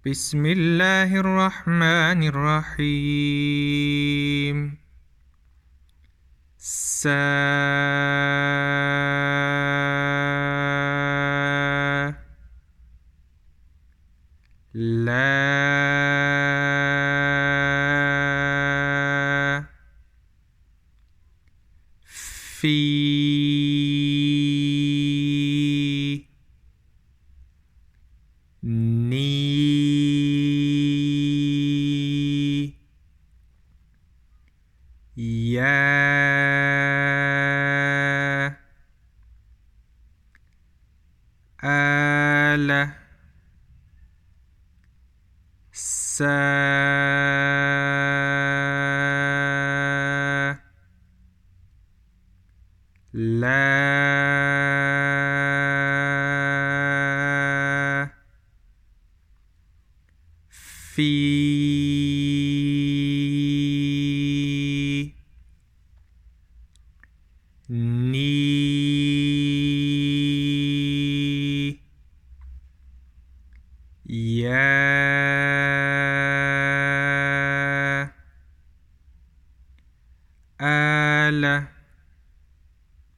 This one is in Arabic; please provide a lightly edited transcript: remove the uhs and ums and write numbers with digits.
بسم الله الرحمن الرحيم. لا في ني يا آلة لا في ني يا آلة